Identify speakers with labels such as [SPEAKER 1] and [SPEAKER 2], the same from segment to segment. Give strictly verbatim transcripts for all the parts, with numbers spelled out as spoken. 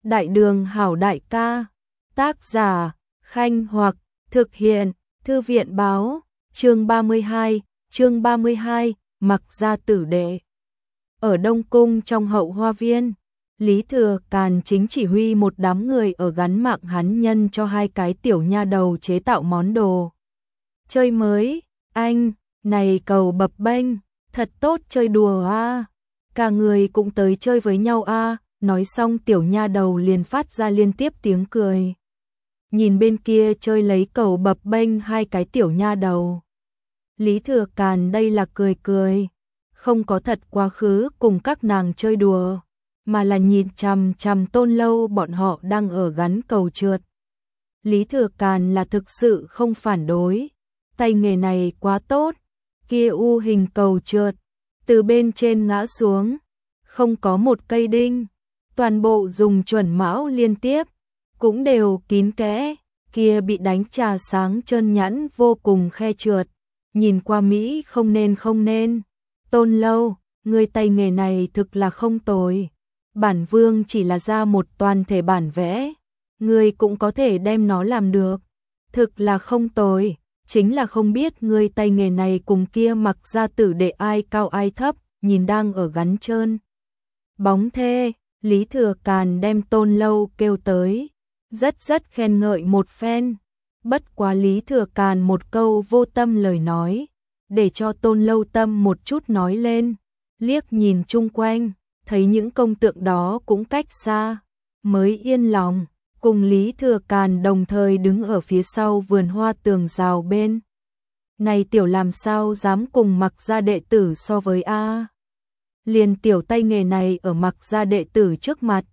[SPEAKER 1] Đại đường hảo đại ca. Tác giả, Khanh Hoặc, thực hiện, Thư viện báo, chương ba mươi hai, chương ba mươi hai, Mặc gia tử đệ. Ở Đông Cung trong hậu hoa viên, Lý Thừa Càn chính chỉ huy một đám người ở gắn mạng hắn nhân cho hai cái tiểu nha đầu chế tạo món đồ chơi mới. Anh, này cầu bập bênh, thật tốt chơi đùa a, cả người cũng tới chơi với nhau a. Nói xong tiểu nha đầu liền phát ra liên tiếp tiếng cười. Nhìn bên kia chơi lấy cầu bập bênh hai cái tiểu nha đầu, Lý Thừa Càn đây là cười cười, không có thật quá khứ cùng các nàng chơi đùa, mà là nhìn chằm chằm Tôn Lâu bọn họ đang ở gắn cầu trượt. Lý Thừa Càn là thực sự không phản đối, tay nghề này quá tốt, kia u hình cầu trượt, từ bên trên ngã xuống, không có một cây đinh, toàn bộ dùng chuẩn mão liên tiếp, cũng đều kín kẽ, kia bị đánh trà sáng trơn nhẵn vô cùng khe trượt, nhìn qua Mỹ không nên không nên. Tôn Lâu, người tay nghề này thực là không tồi, bản vương chỉ là ra một toàn thể bản vẽ, người cũng có thể đem nó làm được, thực là không tồi, chính là không biết người tay nghề này cùng kia Mặc gia tử đệ ai cao ai thấp, nhìn đang ở gắn trơn bóng thê. Lý Thừa Càn đem Tôn Lâu kêu tới, rất rất khen ngợi một phen. Bất quá Lý Thừa Càn một câu vô tâm lời nói, để cho Tôn Lâu tâm một chút nói lên, liếc nhìn chung quanh, thấy những công tượng đó cũng cách xa, mới yên lòng, cùng Lý Thừa Càn đồng thời đứng ở phía sau vườn hoa tường rào bên. Này tiểu làm sao dám cùng Mặc gia đệ tử so với a? Liền tiểu tay nghề này ở Mặc gia đệ tử trước mặt,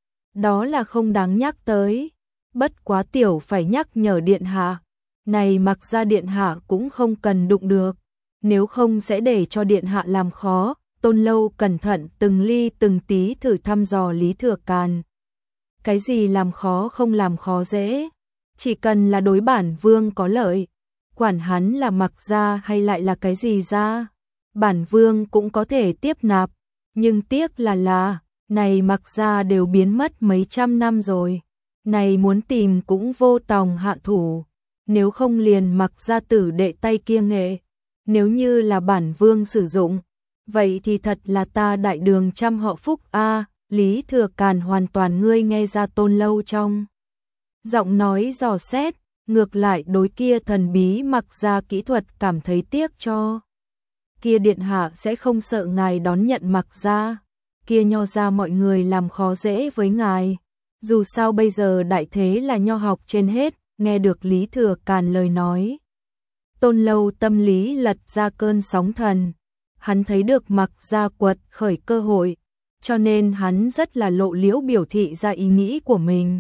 [SPEAKER 1] đó là không đáng nhắc tới. Bất quá tiểu phải nhắc nhở điện hạ, này Mặc gia điện hạ cũng không cần đụng được, nếu không sẽ để cho điện hạ làm khó. Tôn Lâu cẩn thận từng ly từng tí thử thăm dò Lý Thừa Càn. Cái gì làm khó không làm khó dễ, chỉ cần là đối bản vương có lợi, quản hắn là Mặc gia hay lại là cái gì ra, bản vương cũng có thể tiếp nạp, nhưng tiếc là là, này Mặc gia đều biến mất mấy trăm năm rồi, này muốn tìm cũng vô tòng hạ thủ, nếu không liền Mặc gia tử đệ tay kia nghệ, nếu như là bản vương sử dụng, vậy thì thật là ta đại đường trăm họ phúc a. Lý Thừa Càn hoàn toàn ngươi nghe ra Tôn Lâu trong giọng nói dò xét, ngược lại đối kia thần bí Mặc gia kỹ thuật cảm thấy tiếc cho. Kia điện hạ sẽ không sợ ngài đón nhận Mặc gia, kia nho gia mọi người làm khó dễ với ngài, dù sao bây giờ đại thế là nho học trên hết. Nghe được Lý Thừa Càn lời nói, Tôn Lâu tâm lý lật ra cơn sóng thần, hắn thấy được Mặc gia quật khởi cơ hội, cho nên hắn rất là lộ liễu biểu thị ra ý nghĩ của mình.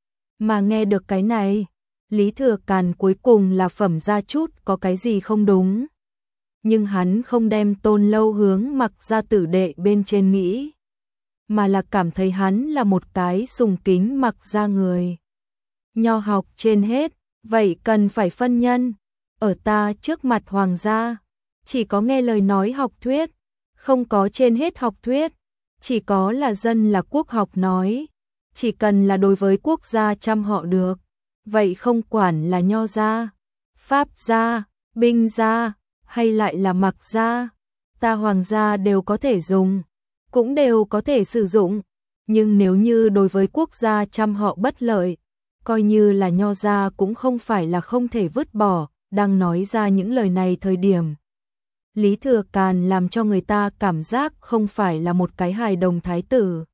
[SPEAKER 1] Mà nghe được cái này, Lý Thừa Càn cuối cùng là phẩm ra chút có cái gì không đúng. Nhưng hắn không đem Tôn Lâu hướng Mặc gia tử đệ bên trên nghĩ, mà là cảm thấy hắn là một cái sùng kính Mặc gia người. Nho học trên hết, vậy cần phải phân nhân, ở ta trước mặt hoàng gia, chỉ có nghe lời nói học thuyết, không có trên hết học thuyết, chỉ có là dân là quốc học nói, chỉ cần là đối với quốc gia chăm họ được, vậy không quản là nho gia, pháp gia, binh gia, hay lại là Mặc gia, ta hoàng gia đều có thể dùng, cũng đều có thể sử dụng, nhưng nếu như đối với quốc gia chăm họ bất lợi, coi như là nho gia cũng không phải là không thể vứt bỏ. Đang nói ra những lời này thời điểm, Lý Thừa Càn làm cho người ta cảm giác không phải là một cái hài đồng thái tử,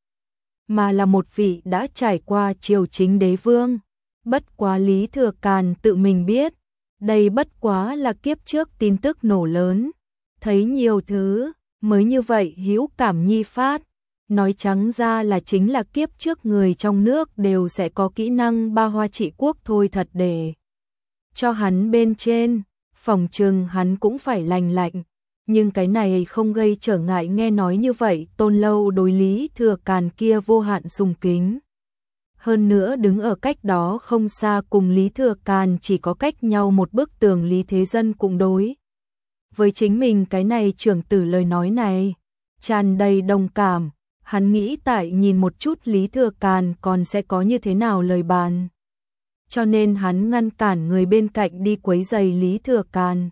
[SPEAKER 1] mà là một vị đã trải qua triều chính đế vương. Bất quá Lý Thừa Càn tự mình biết, đây bất quá là kiếp trước tin tức nổ lớn, thấy nhiều thứ, mới như vậy hữu cảm nhi phát. Nói trắng ra là chính là kiếp trước người trong nước đều sẽ có kỹ năng ba hoa trị quốc thôi, thật để cho hắn bên trên, phòng trừng hắn cũng phải lành lạnh, nhưng cái này không gây trở ngại. Nghe nói như vậy, Tôn Lâu đối Lý Thừa Càn kia vô hạn sùng kính. Hơn nữa đứng ở cách đó không xa cùng Lý Thừa Càn chỉ có cách nhau một bức tường Lý Thế Dân cũng đối với chính mình cái này trưởng tử lời nói này tràn đầy đồng cảm, Hắn nghĩ tại nhìn một chút Lý Thừa Càn còn sẽ có như thế nào lời bàn. Cho nên hắn ngăn cản người bên cạnh đi quấy rầy Lý Thừa Càn.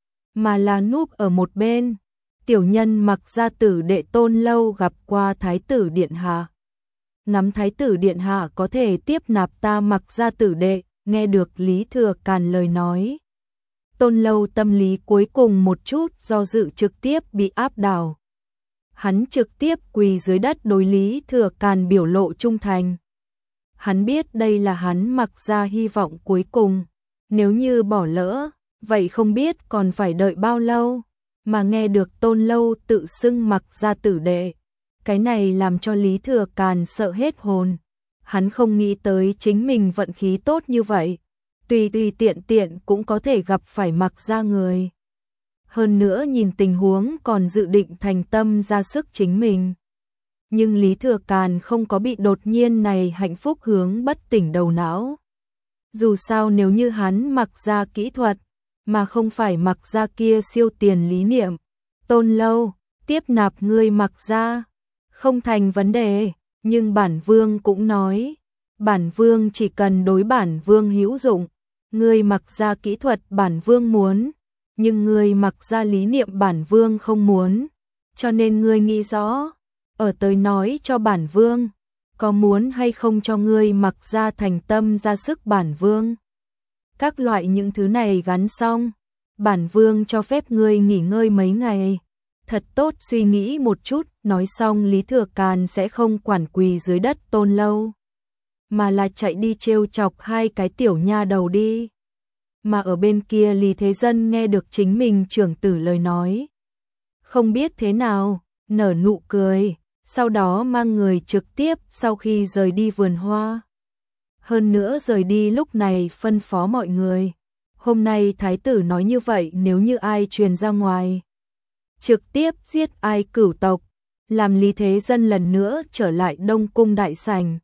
[SPEAKER 1] Mà là núp ở một bên. Tiểu nhân Mặc gia tử đệ Tôn Lâu gặp qua Thái tử Điện Hạ. Ngắm Thái tử Điện Hạ có thể tiếp nạp ta Mặc gia tử đệ, nghe được Lý Thừa Càn lời nói. Tôn Lâu tâm lý cuối cùng một chút do dự trực tiếp bị áp đảo. Hắn trực tiếp quỳ dưới đất đối Lý Thừa Càn biểu lộ trung thành. Hắn biết đây là hắn Mặc gia hy vọng cuối cùng. Nếu như bỏ lỡ, vậy không biết còn phải đợi bao lâu. Mà nghe được Tôn Lâu tự xưng Mặc gia tử đệ. Cái này làm cho Lý Thừa Càn sợ hết hồn. Hắn không nghĩ tới chính mình vận khí tốt như vậy. Tùy tùy tiện tiện cũng có thể gặp phải Mặc gia người. Hơn nữa nhìn tình huống còn dự định thành tâm ra sức chính mình. Nhưng Lý Thừa Càn không có bị đột nhiên này hạnh phúc hướng bất tỉnh đầu não. Dù sao nếu như hắn Mặc gia kỹ thuật, mà không phải Mặc gia kia siêu tiền lý niệm. Tôn Lâu, tiếp nạp ngươi Mặc gia, không thành vấn đề, nhưng bản vương cũng nói. Bản vương chỉ cần đối bản vương hữu dụng. Ngươi Mặc gia kỹ thuật bản vương muốn, nhưng ngươi Mặc gia lý niệm bản vương không muốn. Cho nên ngươi nghĩ rõ, ở tới nói cho bản vương, có muốn hay không cho ngươi Mặc gia thành tâm ra sức bản vương. Các loại những thứ này gắn xong, bản vương cho phép ngươi nghỉ ngơi mấy ngày. Thật tốt suy nghĩ một chút, nói xong Lý Thừa Càn sẽ không quản quỳ dưới đất Tôn Lâu, mà là chạy đi trêu chọc hai cái tiểu nha đầu đi. Mà ở bên kia Lý Thế Dân nghe được chính mình trưởng tử lời nói. Không biết thế nào, nở nụ cười, sau đó mang người trực tiếp sau khi rời đi vườn hoa. Hơn nữa rời đi lúc này phân phó mọi người. Hôm nay thái tử nói như vậy nếu như ai truyền ra ngoài, trực tiếp giết ai cửu tộc, làm Lý Thế Dân lần nữa trở lại Đông Cung đại sảnh.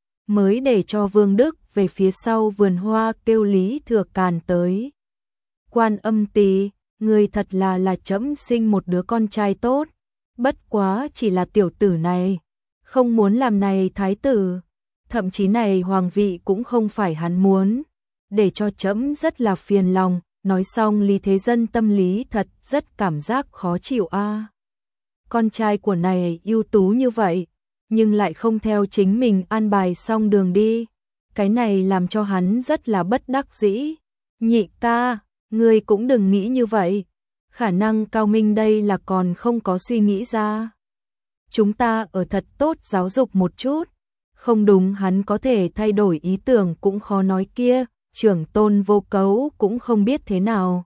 [SPEAKER 1] Mới để cho Vương Đức về phía sau vườn hoa kêu Lý Thừa Càn tới. Quan Âm Tỳ, người thật là là trẫm sinh một đứa con trai tốt, bất quá chỉ là tiểu tử này, không muốn làm này thái tử, thậm chí này hoàng vị cũng không phải hắn muốn, để cho trẫm rất là phiền lòng. Nói xong Lý Thế Dân tâm lý thật rất cảm giác khó chịu a. À, con trai của này ưu tú như vậy, nhưng lại không theo chính mình an bài xong đường đi. Cái này làm cho hắn rất là bất đắc dĩ. Nhị ca, ngươi cũng đừng nghĩ như vậy. Khả năng Cao Minh đây là còn không có suy nghĩ ra. Chúng ta ở thật tốt giáo dục một chút. Không đúng hắn có thể thay đổi ý tưởng cũng khó nói kia. Trưởng Tôn Vô Cấu cũng không biết thế nào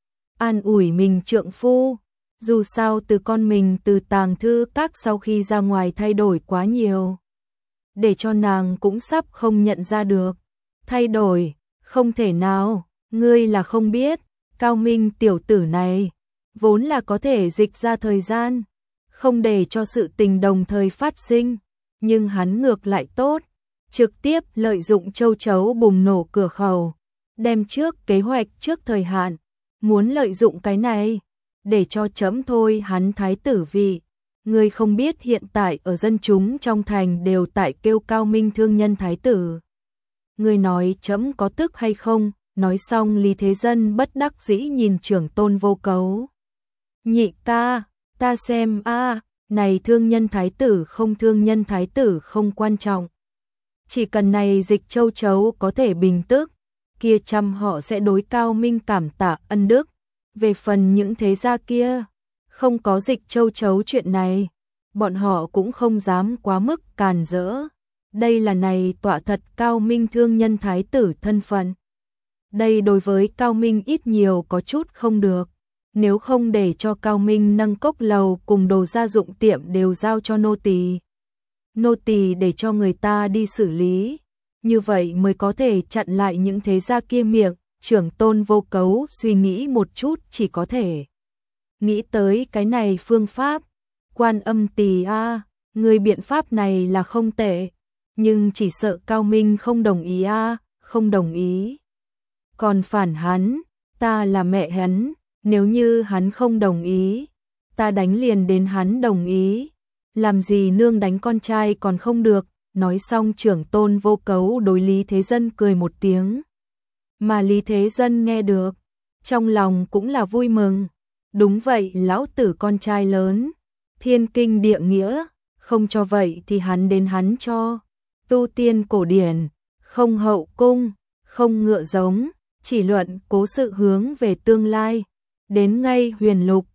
[SPEAKER 1] an ủi mình trượng phu. Dù sao từ con mình từ tàng thư các sau khi ra ngoài thay đổi quá nhiều, để cho nàng cũng sắp không nhận ra được. Thay đổi, không thể nào, ngươi là không biết, Cao Minh tiểu tử này, vốn là có thể dịch ra thời gian, không để cho sự tình đồng thời phát sinh, nhưng hắn ngược lại tốt, trực tiếp lợi dụng châu chấu bùng nổ cửa khẩu, đem trước kế hoạch trước thời hạn, muốn lợi dụng cái này để cho chấm thôi hắn thái tử vị. Ngươi không biết hiện tại ở dân chúng trong thành đều tại kêu Cao Minh thương nhân thái tử. Ngươi nói chấm có tức hay không? Nói xong Lý Thế Dân bất đắc dĩ nhìn Trưởng Tôn Vô Cấu. Nhị ca, ta xem a, à, này thương nhân thái tử không thương nhân thái tử không quan trọng. Chỉ cần này dịch châu chấu có thể bình tức, kia trăm họ sẽ đối Cao Minh cảm tạ ân đức. Về phần những thế gia kia, không có dịch châu chấu chuyện này, bọn họ cũng không dám quá mức càn rỡ. Đây là này tọa thật Cao Minh thương nhân thái tử thân phận. Đây đối với Cao Minh ít nhiều có chút không được. Nếu không để cho Cao Minh nâng cốc lầu cùng đồ gia dụng tiệm đều giao cho nô tỳ, nô tỳ để cho người ta đi xử lý, như vậy mới có thể chặn lại những thế gia kia miệng. Trưởng Tôn Vô Cấu suy nghĩ một chút chỉ có thể nghĩ tới cái này phương pháp. Quan Âm Tỳ a, à, người biện pháp này là không tệ, nhưng chỉ sợ Cao Minh không đồng ý a, à, không đồng ý. Còn phản hắn, ta là mẹ hắn, nếu như hắn không đồng ý, ta đánh liền đến hắn đồng ý. làm gì nương đánh con trai còn không được, nói xong trưởng tôn vô cấu đối Lý Thế Dân cười một tiếng. Mà Lý Thế Dân nghe được, trong lòng cũng là vui mừng. Đúng vậy, lão tử con trai lớn, thiên kinh địa nghĩa, không cho vậy thì hắn đến hắn cho. Tu tiên cổ điển, không hậu cung, không ngựa giống, chỉ luận cố sự hướng về tương lai. Đến ngay huyền lục,